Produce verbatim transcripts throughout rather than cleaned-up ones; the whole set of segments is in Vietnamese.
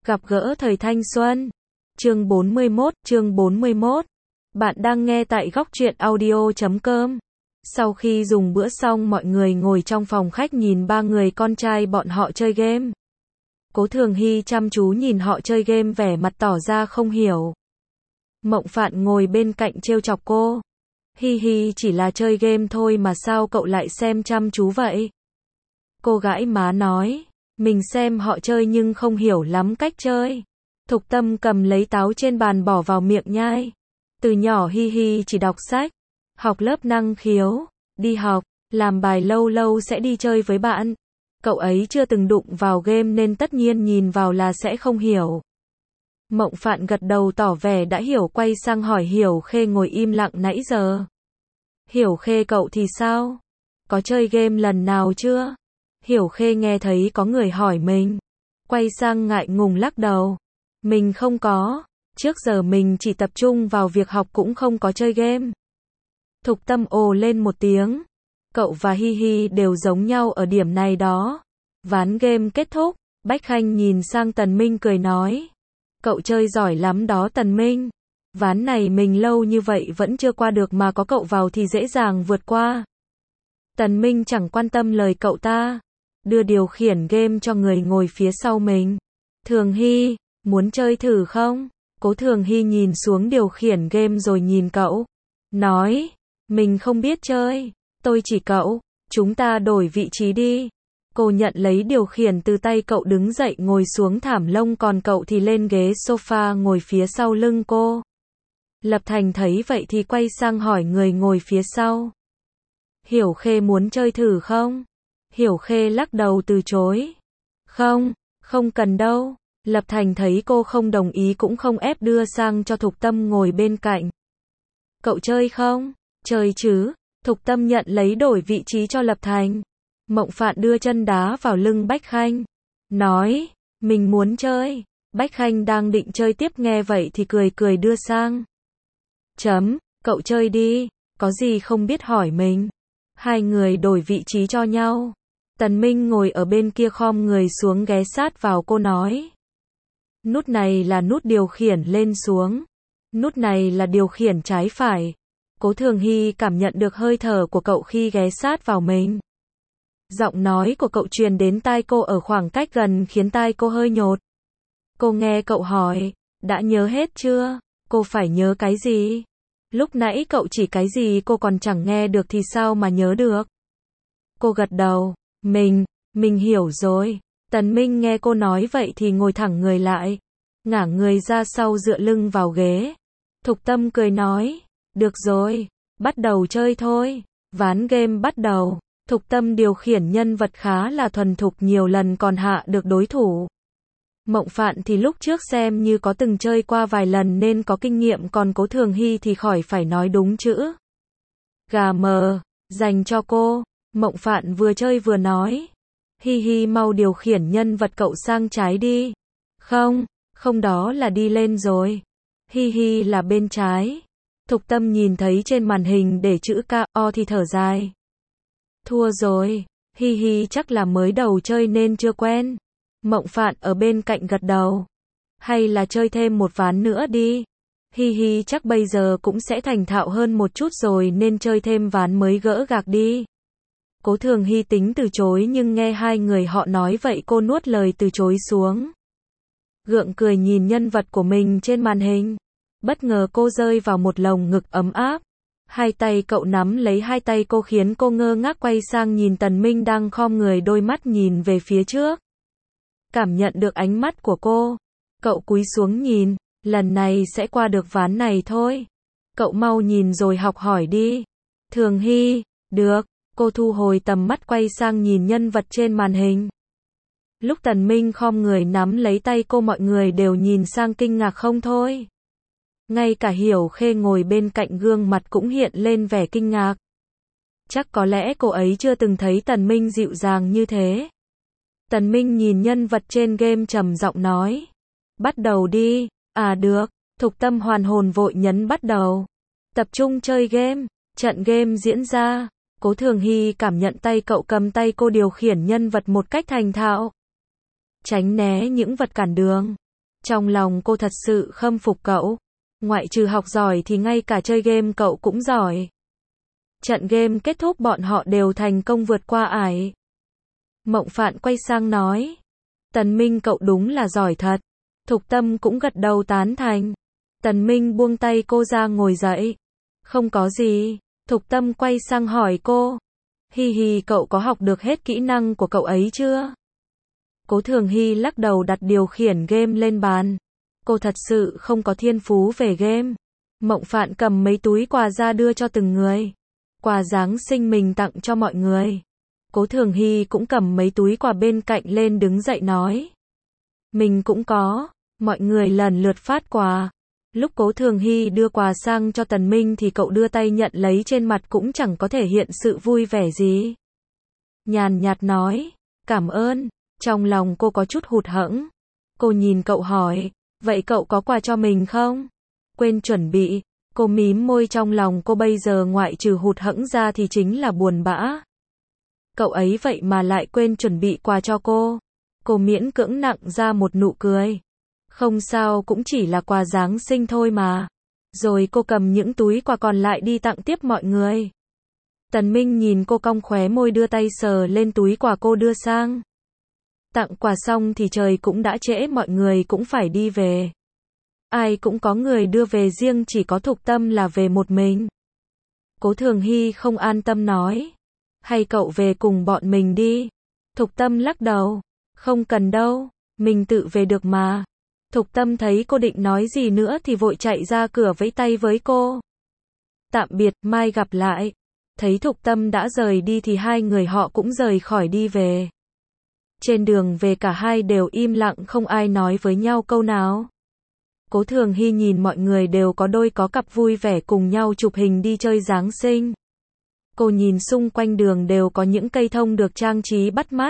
Gặp gỡ thời thanh xuân. Chương bốn mươi mốt, chương bốn mươi mốt. Bạn đang nghe tại góc truyện audio chấm com. Sau khi dùng bữa xong, mọi người ngồi trong phòng khách nhìn ba người con trai bọn họ chơi game. Cố Thường Hy chăm chú nhìn họ chơi game, vẻ mặt tỏ ra không hiểu. Mộng Phạn ngồi bên cạnh trêu chọc cô. Hi hi, chỉ là chơi game thôi mà sao cậu lại xem chăm chú vậy? Cô gãi má nói, mình xem họ chơi nhưng không hiểu lắm cách chơi. Thục Tâm cầm lấy táo trên bàn bỏ vào miệng nhai. Từ nhỏ Hi hi chỉ đọc sách, học lớp năng khiếu, đi học, làm bài, lâu lâu sẽ đi chơi với bạn. Cậu ấy chưa từng đụng vào game nên tất nhiên nhìn vào là sẽ không hiểu. Mộng Phạn gật đầu tỏ vẻ đã hiểu, quay sang hỏi Hiểu Khê ngồi im lặng nãy giờ. Hiểu Khê, cậu thì sao? Có chơi game lần nào chưa? Hiểu Khê nghe thấy có người hỏi mình, quay sang ngại ngùng lắc đầu. Mình không có, trước giờ mình chỉ tập trung vào việc học, cũng không có chơi game. Thục Tâm ồ lên một tiếng. Cậu và Hi hi đều giống nhau ở điểm này đó. Ván game kết thúc, Bách Khanh nhìn sang Tần Minh cười nói, cậu chơi giỏi lắm đó Tần Minh. Ván này mình lâu như vậy vẫn chưa qua được mà có cậu vào thì dễ dàng vượt qua. Tần Minh chẳng quan tâm lời cậu ta, đưa điều khiển game cho người ngồi phía sau mình. Thường Hy, muốn chơi thử không? Cố Thường Hy nhìn xuống điều khiển game rồi nhìn cậu, nói, mình không biết chơi, tôi chỉ cậu, chúng ta đổi vị trí đi. Cô nhận lấy điều khiển từ tay cậu, đứng dậy ngồi xuống thảm lông, còn cậu thì lên ghế sofa ngồi phía sau lưng cô. Lập Thành thấy vậy thì quay sang hỏi người ngồi phía sau, Hiểu Khê muốn chơi thử không? Hiểu Khê lắc đầu từ chối. Không, không cần đâu. Lập Thành thấy cô không đồng ý cũng không ép, đưa sang cho Thục Tâm ngồi bên cạnh. Cậu chơi không? Chơi chứ. Thục Tâm nhận lấy đổi vị trí cho Lập Thành. Mộng Phạn đưa chân đá vào lưng Bách Khanh, nói, mình muốn chơi. Bách Khanh đang định chơi tiếp, nghe vậy thì cười cười đưa sang. Chấm, cậu chơi đi, có gì không biết hỏi mình. Hai người đổi vị trí cho nhau. Tần Minh ngồi ở bên kia khom người xuống ghé sát vào cô nói, nút này là nút điều khiển lên xuống, nút này là điều khiển trái phải. Cố Thường Hy cảm nhận được hơi thở của cậu khi ghé sát vào mình. Giọng nói của cậu truyền đến tai cô ở khoảng cách gần khiến tai cô hơi nhột. Cô nghe cậu hỏi, đã nhớ hết chưa? Cô phải nhớ cái gì? Lúc nãy cậu chỉ cái gì cô còn chẳng nghe được thì sao mà nhớ được? Cô gật đầu, mình, mình hiểu rồi. Tần Minh nghe cô nói vậy thì ngồi thẳng người lại, ngả người ra sau dựa lưng vào ghế. Thục Tâm cười nói, được rồi, bắt đầu chơi thôi. Ván game bắt đầu. Thục Tâm điều khiển nhân vật khá là thuần thục, nhiều lần còn hạ được đối thủ. Mộng Phạn thì lúc trước xem như có từng chơi qua vài lần nên có kinh nghiệm, còn Cố Thường Hy thì khỏi phải nói, đúng chữ gà mờ, dành cho cô. Mộng Phạn vừa chơi vừa nói, Hi hi, mau điều khiển nhân vật cậu sang trái đi. Không, không, đó là đi lên rồi. Hi hi là bên trái. Thục Tâm nhìn thấy trên màn hình để chữ K O thì thở dài. Thua rồi. Hi hi chắc là mới đầu chơi nên chưa quen. Mộng Phạn ở bên cạnh gật đầu. Hay là chơi thêm một ván nữa đi. Hi hi chắc bây giờ cũng sẽ thành thạo hơn một chút rồi nên chơi thêm ván mới gỡ gạc đi. Cố Thường Hy tính từ chối nhưng nghe hai người họ nói vậy cô nuốt lời từ chối xuống. Gượng cười nhìn nhân vật của mình trên màn hình. Bất ngờ cô rơi vào một lồng ngực ấm áp. Hai tay cậu nắm lấy hai tay cô khiến cô ngơ ngác quay sang nhìn Tần Minh đang khom người, đôi mắt nhìn về phía trước. Cảm nhận được ánh mắt của cô, cậu cúi xuống nhìn, lần này sẽ qua được ván này thôi. Cậu mau nhìn rồi học hỏi đi. Thường Hy, được. Cô thu hồi tầm mắt quay sang nhìn nhân vật trên màn hình. Lúc Tần Minh khom người nắm lấy tay cô, mọi người đều nhìn sang kinh ngạc không thôi. Ngay cả Hiểu Khê ngồi bên cạnh gương mặt cũng hiện lên vẻ kinh ngạc. Chắc có lẽ cô ấy chưa từng thấy Tần Minh dịu dàng như thế. Tần Minh nhìn nhân vật trên game trầm giọng nói, bắt đầu đi. À được. Thục Tâm hoàn hồn vội nhấn bắt đầu. Tập trung chơi game. Trận game diễn ra. Cố Thường Hy cảm nhận tay cậu cầm tay cô điều khiển nhân vật một cách thành thạo. Tránh né những vật cản đường. Trong lòng cô thật sự khâm phục cậu. Ngoại trừ học giỏi thì ngay cả chơi game cậu cũng giỏi. Trận game kết thúc bọn họ đều thành công vượt qua ải. Mộng Phạn quay sang nói. Tần Minh cậu đúng là giỏi thật. Thục Tâm cũng gật đầu tán thành. Tần Minh buông tay cô ra ngồi dậy. Không có gì. Thục Tâm quay sang hỏi cô. Hi hi, cậu có học được hết kỹ năng của cậu ấy chưa? Cố Thường Hy lắc đầu đặt điều khiển game lên bàn. Cô thật sự không có thiên phú về game. Mộng Phạn cầm mấy túi quà ra đưa cho từng người. Quà Giáng sinh mình tặng cho mọi người. Cố Thường Hy cũng cầm mấy túi quà bên cạnh lên đứng dậy nói. Mình cũng có. Mọi người lần lượt phát quà. Lúc Cố Thường Hy đưa quà sang cho Tần Minh thì cậu đưa tay nhận lấy, trên mặt cũng chẳng có thể hiện sự vui vẻ gì. Nhàn nhạt nói. Cảm ơn. Trong lòng cô có chút hụt hẫng. Cô nhìn cậu hỏi. Vậy cậu có quà cho mình không? Quên chuẩn bị. Cô mím môi, trong lòng cô bây giờ ngoại trừ hụt hẫng ra thì chính là buồn bã. Cậu ấy vậy mà lại quên chuẩn bị quà cho cô. Cô miễn cưỡng nặng ra một nụ cười. Không sao, cũng chỉ là quà Giáng sinh thôi mà. Rồi cô cầm những túi quà còn lại đi tặng tiếp mọi người. Tần Minh nhìn cô cong khóe môi, đưa tay sờ lên túi quà cô đưa sang. Tặng quà xong thì trời cũng đã trễ, mọi người cũng phải đi về. Ai cũng có người đưa về riêng, chỉ có Thục Tâm là về một mình. Cố Thường Hy không an tâm nói. Hay cậu về cùng bọn mình đi. Thục Tâm lắc đầu. Không cần đâu, mình tự về được mà. Thục Tâm thấy cô định nói gì nữa thì vội chạy ra cửa vẫy tay với cô. Tạm biệt, mai gặp lại. Thấy Thục Tâm đã rời đi thì hai người họ cũng rời khỏi đi về. Trên đường về cả hai đều im lặng, không ai nói với nhau câu nào. Cố Thường Hy nhìn mọi người đều có đôi có cặp vui vẻ cùng nhau chụp hình đi chơi Giáng sinh. Cô nhìn xung quanh đường đều có những cây thông được trang trí bắt mắt.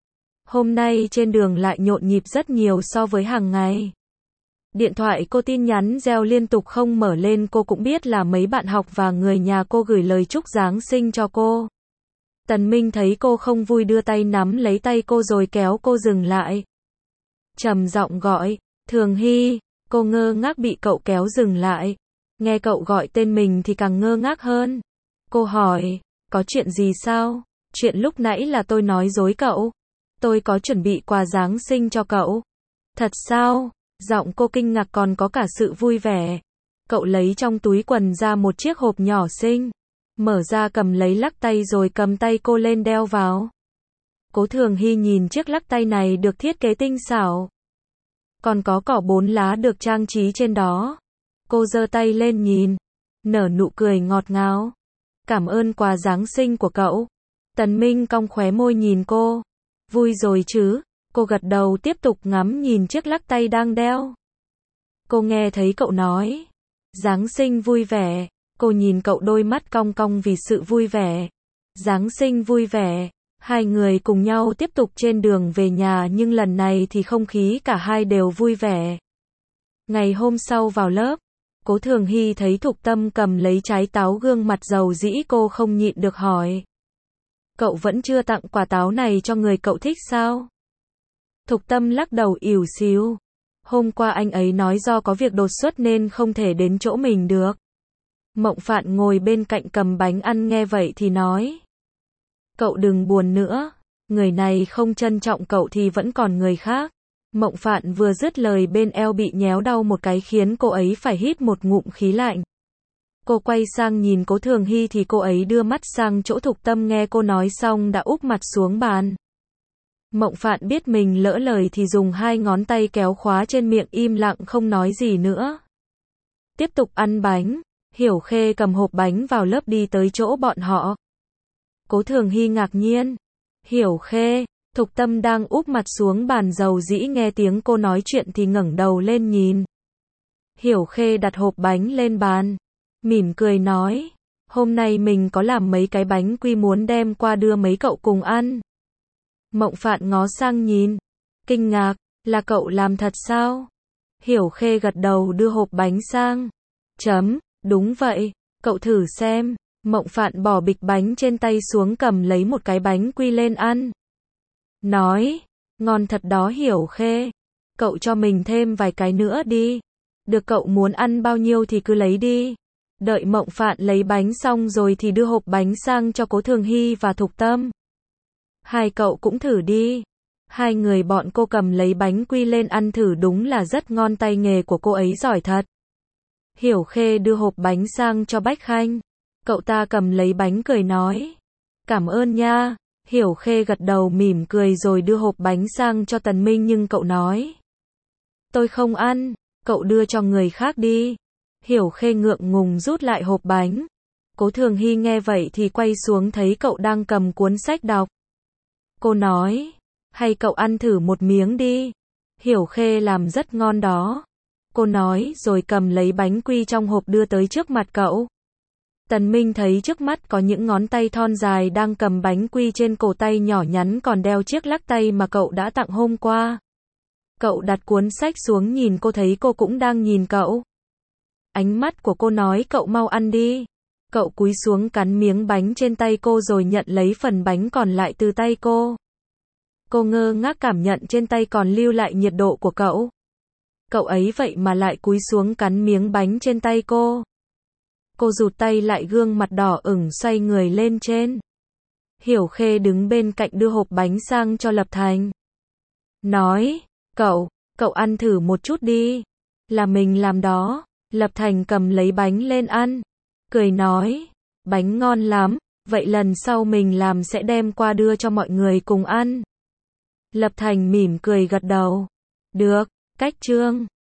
Hôm nay trên đường lại nhộn nhịp rất nhiều so với hàng ngày. Điện thoại cô tin nhắn reo liên tục không mở lên, cô cũng biết là mấy bạn học và người nhà cô gửi lời chúc Giáng sinh cho cô. Tần Minh thấy cô không vui đưa tay nắm lấy tay cô rồi kéo cô dừng lại. Trầm giọng gọi, Thường Hy. Cô ngơ ngác bị cậu kéo dừng lại. Nghe cậu gọi tên mình thì càng ngơ ngác hơn. Cô hỏi, có chuyện gì sao? Chuyện lúc nãy là tôi nói dối cậu. Tôi có chuẩn bị quà Giáng sinh cho cậu. Thật sao? Giọng cô kinh ngạc còn có cả sự vui vẻ. Cậu lấy trong túi quần ra một chiếc hộp nhỏ xinh. Mở ra cầm lấy lắc tay rồi cầm tay cô lên đeo vào. Cố Thường Hy nhìn chiếc lắc tay này được thiết kế tinh xảo. Còn có cỏ bốn lá được trang trí trên đó. Cô giơ tay lên nhìn. Nở nụ cười ngọt ngào. Cảm ơn quà Giáng sinh của cậu. Tần Minh cong khóe môi nhìn cô. Vui rồi chứ? Cô gật đầu tiếp tục ngắm nhìn chiếc lắc tay đang đeo. Cô nghe thấy cậu nói. Giáng sinh vui vẻ. Cô nhìn cậu, đôi mắt cong cong vì sự vui vẻ. Giáng sinh vui vẻ. Hai người cùng nhau tiếp tục trên đường về nhà, nhưng lần này thì không khí cả hai đều vui vẻ. Ngày hôm sau vào lớp, Cố Thường Hy thấy Thục Tâm cầm lấy trái táo, gương mặt dầu dĩ, cô không nhịn được hỏi. Cậu vẫn chưa tặng quả táo này cho người cậu thích sao? Thục Tâm lắc đầu ỉu xìu. Hôm qua anh ấy nói do có việc đột xuất nên không thể đến chỗ mình được. Mộng Phạn ngồi bên cạnh cầm bánh ăn nghe vậy thì nói. Cậu đừng buồn nữa. Người này không trân trọng cậu thì vẫn còn người khác. Mộng Phạn vừa dứt lời bên eo bị nhéo đau một cái khiến cô ấy phải hít một ngụm khí lạnh. Cô quay sang nhìn Cố Thường Hy thì cô ấy đưa mắt sang chỗ Thục Tâm, nghe cô nói xong đã úp mặt xuống bàn. Mộng Phạn biết mình lỡ lời thì dùng hai ngón tay kéo khóa trên miệng, im lặng không nói gì nữa. Tiếp tục ăn bánh. Hiểu Khê cầm hộp bánh vào lớp đi tới chỗ bọn họ. Cố Thường Hy ngạc nhiên. Hiểu Khê. Thục Tâm đang úp mặt xuống bàn dầu dĩ nghe tiếng cô nói chuyện thì ngẩng đầu lên nhìn. Hiểu Khê đặt hộp bánh lên bàn. Mỉm cười nói. Hôm nay mình có làm mấy cái bánh quy muốn đem qua đưa mấy cậu cùng ăn. Mộng Phạn ngó sang nhìn. Kinh ngạc. Là cậu làm thật sao? Hiểu Khê gật đầu đưa hộp bánh sang. Chấm. Đúng vậy. Cậu thử xem. Mộng Phạn bỏ bịch bánh trên tay xuống, cầm lấy một cái bánh quy lên ăn. Nói. Ngon thật đó Hiểu Khê. cậu cho mình thêm vài cái nữa đi. Được, cậu muốn ăn bao nhiêu thì cứ lấy đi. Đợi Mộng Phạn lấy bánh xong rồi thì đưa hộp bánh sang cho Cố Thường Hy và Thục Tâm. Hai cậu cũng thử đi. Hai người bọn cô cầm lấy bánh quy lên ăn thử, đúng là rất ngon, tay nghề của cô ấy giỏi thật. Hiểu Khê đưa hộp bánh sang cho Bách Khanh. Cậu ta cầm lấy bánh cười nói. Cảm ơn nha. Hiểu Khê gật đầu mỉm cười rồi đưa hộp bánh sang cho Tần Minh, nhưng cậu nói. Tôi không ăn, cậu đưa cho người khác đi. Hiểu Khê ngượng ngùng rút lại hộp bánh. Cố Thường Hy nghe vậy thì quay xuống thấy cậu đang cầm cuốn sách đọc. Cô nói, hay cậu ăn thử một miếng đi. Hiểu Khê làm rất ngon đó. Cô nói rồi cầm lấy bánh quy trong hộp đưa tới trước mặt cậu. Tần Minh thấy trước mắt có những ngón tay thon dài đang cầm bánh quy, trên cổ tay nhỏ nhắn còn đeo chiếc lắc tay mà cậu đã tặng hôm qua. Cậu đặt cuốn sách xuống nhìn cô, thấy cô cũng đang nhìn cậu. Ánh mắt của cô nói cậu mau ăn đi. Cậu cúi xuống cắn miếng bánh trên tay cô rồi nhận lấy phần bánh còn lại từ tay cô. Cô ngơ ngác cảm nhận trên tay còn lưu lại nhiệt độ của cậu. Cậu ấy vậy mà lại cúi xuống cắn miếng bánh trên tay cô. Cô rụt tay lại, gương mặt đỏ ửng xoay người lên trên. Hiểu Khê đứng bên cạnh đưa hộp bánh sang cho Lập Thành. Nói, cậu, cậu ăn thử một chút đi. Là mình làm đó. Lập Thành cầm lấy bánh lên ăn. Cười nói, bánh ngon lắm, vậy lần sau mình làm sẽ đem qua đưa cho mọi người cùng ăn. Lập Thành mỉm cười gật đầu. Được, cách chương.